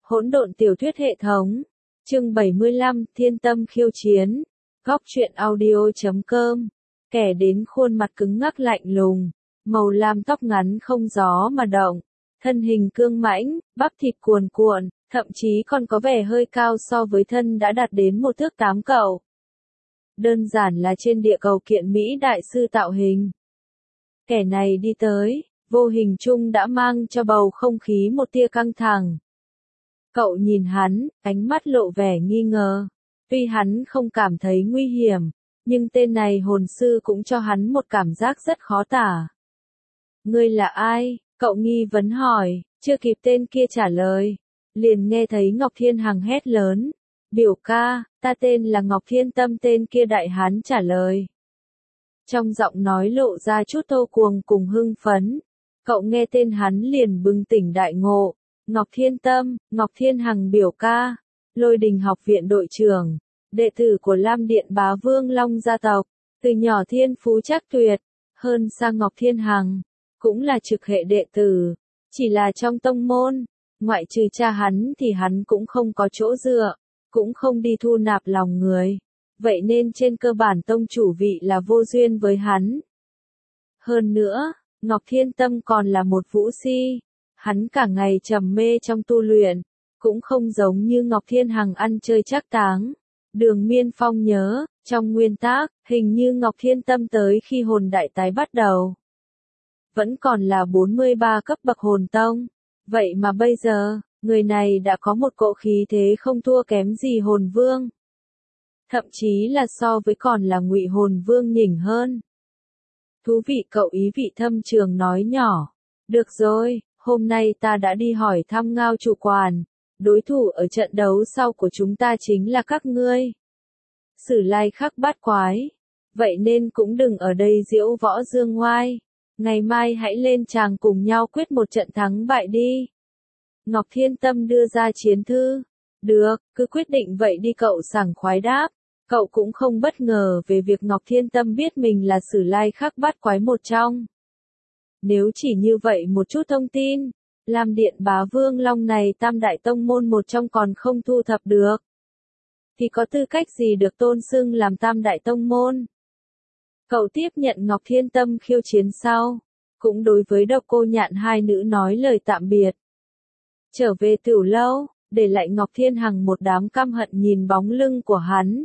Hỗn độn tiểu thuyết hệ thống. Chương 75, Thiên tâm khiêu chiến. Góc truyện audio.com. Kẻ đến khuôn mặt cứng ngắc lạnh lùng, màu lam tóc ngắn không gió mà động, thân hình cương mãnh, bắp thịt cuồn cuộn, thậm chí còn có vẻ hơi cao so với thân đã đạt đến 1 thước 8 cậu. Đơn giản là trên địa cầu kiện Mỹ đại sư tạo hình. Kẻ này đi tới, vô hình chung đã mang cho bầu không khí một tia căng thẳng. Cậu nhìn hắn, ánh mắt lộ vẻ nghi ngờ. Tuy hắn không cảm thấy nguy hiểm, nhưng tên này hồn sư cũng cho hắn một cảm giác rất khó tả. Ngươi là ai? Cậu nghi vấn hỏi, chưa kịp tên kia trả lời. Liền nghe thấy Ngọc Thiên Hằng hét lớn. Biểu ca, ta tên là Ngọc Thiên Tâm, tên kia đại hán trả lời. Trong giọng nói lộ ra chút thô cuồng cùng hưng phấn. Cậu nghe tên hắn liền bừng tỉnh đại ngộ. Ngọc Thiên Tâm, Ngọc Thiên Hằng biểu ca, Lôi Đình học viện đội trưởng, đệ tử của Lam Điện Bá Vương Long gia tộc, từ nhỏ thiên phú chắc tuyệt, hơn sang Ngọc Thiên Hằng, cũng là trực hệ đệ tử, chỉ là trong tông môn, ngoại trừ cha hắn thì hắn cũng không có chỗ dựa, cũng không đi thu nạp lòng người, vậy nên trên cơ bản tông chủ vị là vô duyên với hắn. Hơn nữa, Ngọc Thiên Tâm còn là một vũ si. Hắn cả ngày trầm mê trong tu luyện, cũng không giống như Ngọc Thiên Hằng ăn chơi trác táng. Đường Miên Phong nhớ, trong nguyên tác, hình như Ngọc Thiên Tâm tới khi hồn đại tái bắt đầu. Vẫn còn là 43 cấp bậc hồn tông. Vậy mà bây giờ, người này đã có một cỗ khí thế không thua kém gì hồn vương. Thậm chí là so với còn là Ngụy Hồn Vương nhỉnh hơn. Thú vị, cậu ý vị thâm trường nói nhỏ. Được rồi. Hôm nay ta đã đi hỏi thăm Ngao chủ quản, đối thủ ở trận đấu sau của chúng ta chính là các ngươi. Sử Lai Khắc bát quái. Vậy nên cũng đừng ở đây diễu võ dương ngoai. Ngày mai hãy lên tràng cùng nhau quyết một trận thắng bại đi. Ngọc Thiên Tâm đưa ra chiến thư. Được, cứ quyết định vậy đi, cậu sảng khoái đáp. Cậu cũng không bất ngờ về việc Ngọc Thiên Tâm biết mình là Sử Lai Khắc bát quái một trong. Nếu chỉ như vậy một chút thông tin, Lam Điện Bá Vương Long này tam đại tông môn một trong còn không thu thập được, thì có tư cách gì được tôn xưng làm tam đại tông môn? Cậu tiếp nhận Ngọc Thiên Tâm khiêu chiến sau, cũng đối với Độc Cô Nhạn hai nữ nói lời tạm biệt. Trở về Tửu Lâu, để lại Ngọc Thiên Hằng một đám căm hận nhìn bóng lưng của hắn.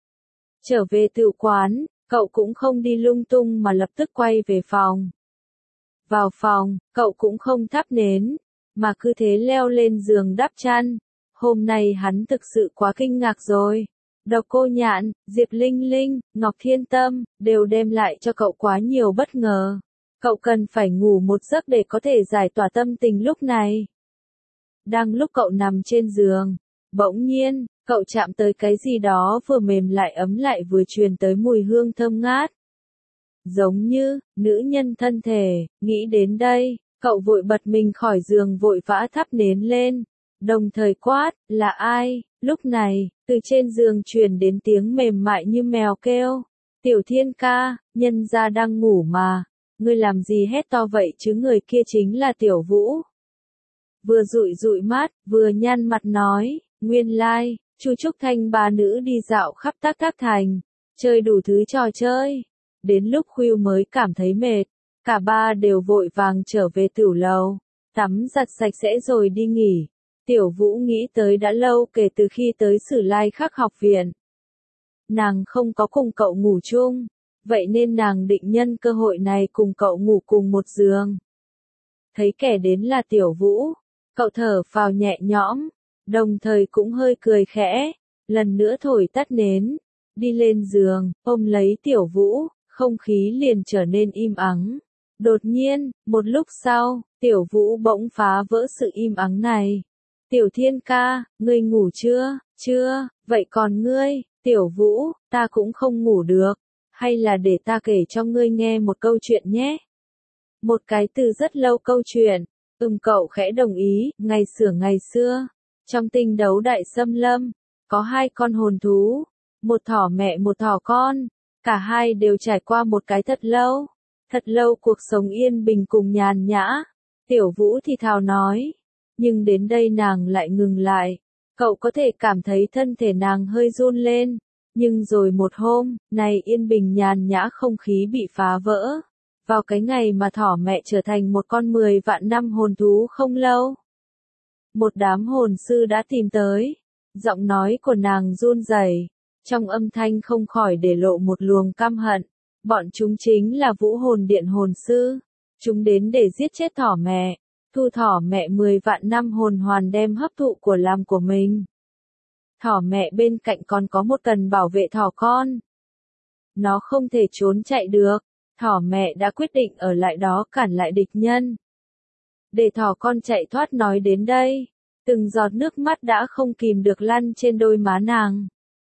Trở về Tửu Quán, cậu cũng không đi lung tung mà lập tức quay về phòng. Vào phòng, cậu cũng không thắp nến, mà cứ thế leo lên giường đắp chăn. Hôm nay hắn thực sự quá kinh ngạc rồi. Độc Cô Nhạn, Diệp Linh Linh, Ngọc Thiên Tâm, đều đem lại cho cậu quá nhiều bất ngờ. Cậu cần phải ngủ một giấc để có thể giải tỏa tâm tình lúc này. Đang lúc cậu nằm trên giường, bỗng nhiên, cậu chạm tới cái gì đó vừa mềm lại ấm lại vừa truyền tới mùi hương thơm ngát. Giống như, nữ nhân thân thể, nghĩ đến đây, cậu vội bật mình khỏi giường vội vã thắp nến lên, đồng thời quát, là ai? Lúc này, từ trên giường truyền đến tiếng mềm mại như mèo kêu, Tiểu Thiên ca, nhân gia đang ngủ mà, ngươi làm gì hét to vậy chứ? Người kia chính là Tiểu Vũ. Vừa dụi dụi mắt, vừa nhăn mặt nói, nguyên lai, Chu Trúc Thanh ba nữ đi dạo khắp Tắc Thác Thành, chơi đủ thứ trò chơi. Đến lúc khuya mới cảm thấy mệt, cả ba đều vội vàng trở về Tửu Lầu, tắm giặt sạch sẽ rồi đi nghỉ. Tiểu Vũ nghĩ tới đã lâu kể từ khi tới Sử Lai Khắc học viện. Nàng không có cùng cậu ngủ chung, vậy nên nàng định nhân cơ hội này cùng cậu ngủ cùng một giường. Thấy kẻ đến là Tiểu Vũ, cậu thở phào nhẹ nhõm, đồng thời cũng hơi cười khẽ, lần nữa thổi tắt nến, đi lên giường, ôm lấy Tiểu Vũ. Không khí liền trở nên im ắng. Đột nhiên, một lúc sau, Tiểu Vũ bỗng phá vỡ sự im ắng này. Tiểu Thiên ca, ngươi ngủ chưa? Chưa, vậy còn ngươi? Tiểu Vũ, ta cũng không ngủ được. Hay là để ta kể cho ngươi nghe một câu chuyện nhé? Một cái từ rất lâu câu chuyện. Cậu khẽ đồng ý. Ngày xưa, trong Tinh Đấu Đại Xâm Lâm, có 2 con hồn thú, một thỏ mẹ một thỏ con. Cả hai đều trải qua một cái thật lâu cuộc sống yên bình cùng nhàn nhã. Tiểu Vũ thì thào nói, Nhưng đến đây nàng lại ngừng lại. Cậu có thể cảm thấy thân thể nàng hơi run lên. Nhưng rồi một hôm, này yên bình nhàn nhã không khí bị phá vỡ. Vào cái ngày mà thỏ mẹ trở thành một con 10 vạn năm hồn thú không lâu. Một đám hồn sư đã tìm tới. Giọng nói của nàng run rẩy, trong âm thanh không khỏi để lộ một luồng căm hận. Bọn chúng chính là Vũ Hồn Điện hồn sư. Chúng đến để giết chết thỏ mẹ, thu thỏ mẹ 10 vạn năm hồn hoàn đem hấp thụ của làm của mình. Thỏ mẹ bên cạnh còn có một cần bảo vệ thỏ con. Nó không thể trốn chạy được, thỏ mẹ đã quyết định ở lại đó cản lại địch nhân. Để thỏ con chạy thoát nói đến đây, từng giọt nước mắt đã không kìm được lăn trên đôi má nàng.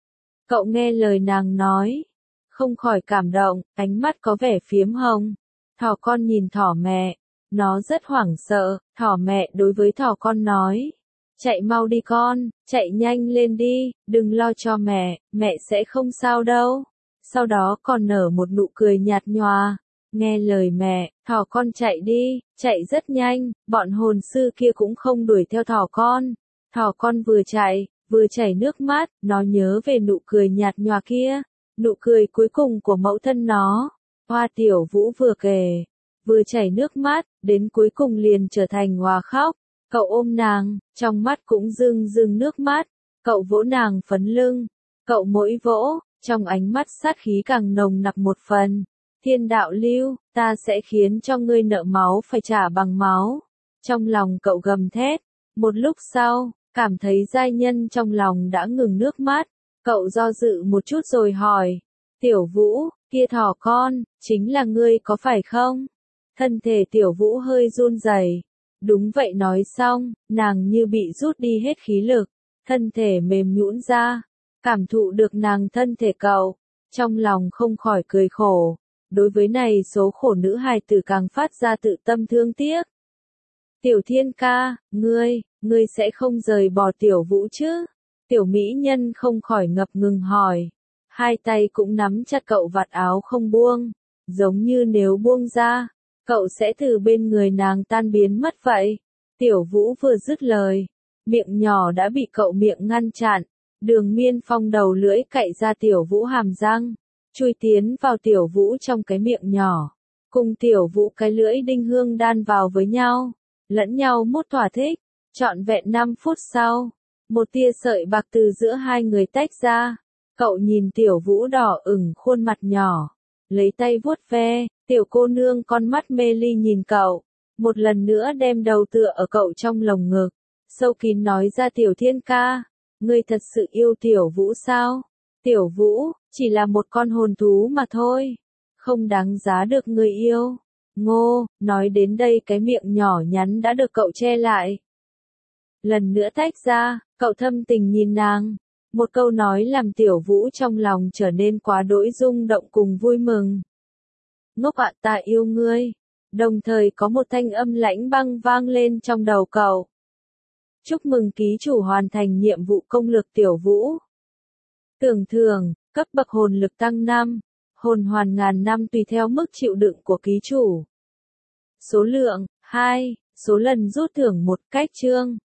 Cậu nghe lời nàng nói, không khỏi cảm động, ánh mắt có vẻ phiếm hồng. Thỏ con nhìn thỏ mẹ, nó rất hoảng sợ, thỏ mẹ đối với thỏ con nói. Chạy mau đi con, chạy nhanh lên đi, đừng lo cho mẹ sẽ không sao đâu. Sau đó còn nở một nụ cười nhạt nhòa. Nghe lời mẹ, thỏ con chạy đi, chạy rất nhanh, bọn hồn sư kia cũng không đuổi theo thỏ con. Thỏ con vừa chạy, vừa chảy nước mắt, nó nhớ về nụ cười nhạt nhòa kia, nụ cười cuối cùng của mẫu thân nó. Hoa Tiểu Vũ vừa kể, vừa chảy nước mắt, đến cuối cùng liền trở thành hòa khóc. Cậu ôm nàng, trong mắt cũng rưng rưng nước mắt, cậu vỗ nàng phấn lưng, cậu mỗi vỗ, trong ánh mắt sát khí càng nồng nặc một phần. Thiên đạo lưu, ta sẽ khiến cho ngươi nợ máu phải trả bằng máu. Trong lòng cậu gầm thét, một lúc sau, cảm thấy giai nhân trong lòng đã ngừng nước mắt, cậu do dự một chút rồi hỏi, Tiểu Vũ, kia thỏ con, chính là ngươi có phải không? Thân thể Tiểu Vũ hơi run rẩy. Đúng vậy nói xong, nàng như bị rút đi hết khí lực, thân thể mềm nhũn ra, cảm thụ được nàng thân thể cậu, trong lòng không khỏi cười khổ. Đối với này số khổ nữ hài tử càng phát ra tự tâm thương tiếc. Tiểu Thiên ca, ngươi sẽ không rời bỏ Tiểu Vũ chứ? Tiểu mỹ nhân không khỏi ngập ngừng hỏi. Hai tay cũng nắm chặt cậu vạt áo không buông, giống như nếu buông ra, cậu sẽ từ bên người nàng tan biến mất vậy. Tiểu Vũ vừa dứt lời, miệng nhỏ đã bị cậu miệng ngăn chặn. Đường Miên Phong đầu lưỡi cạy ra Tiểu Vũ hàm răng, chui tiến vào Tiểu Vũ trong cái miệng nhỏ, cùng Tiểu Vũ cái lưỡi đinh hương đan vào với nhau, lẫn nhau mút thỏa thích. Trọn vẹn 5 phút sau, một tia sợi bạc từ giữa hai người tách ra. Cậu nhìn Tiểu Vũ đỏ ửng khuôn mặt nhỏ, lấy tay vuốt ve. Tiểu cô nương con mắt mê ly nhìn cậu, một lần nữa đem đầu tựa ở cậu trong lồng ngực, sâu kín nói ra Tiểu Thiên ca, ngươi thật sự yêu Tiểu Vũ sao? Tiểu Vũ, chỉ là một con hồn thú mà thôi, không đáng giá được ngươi yêu. Ngô, nói đến đây cái miệng nhỏ nhắn đã được cậu che lại. Lần nữa tách ra, cậu thâm tình nhìn nàng, một câu nói làm Tiểu Vũ trong lòng trở nên quá đỗi rung động cùng vui mừng. Ngốc ạ, ta yêu ngươi. Đồng thời có một thanh âm lãnh băng vang lên trong đầu cậu. Chúc mừng ký chủ hoàn thành nhiệm vụ công lược Tiểu Vũ. Tưởng thưởng, cấp bậc hồn lực tăng 5, hồn hoàn ngàn năm tùy theo mức chịu đựng của ký chủ. Số lượng, 2, số lần rút thưởng 1, cách chương.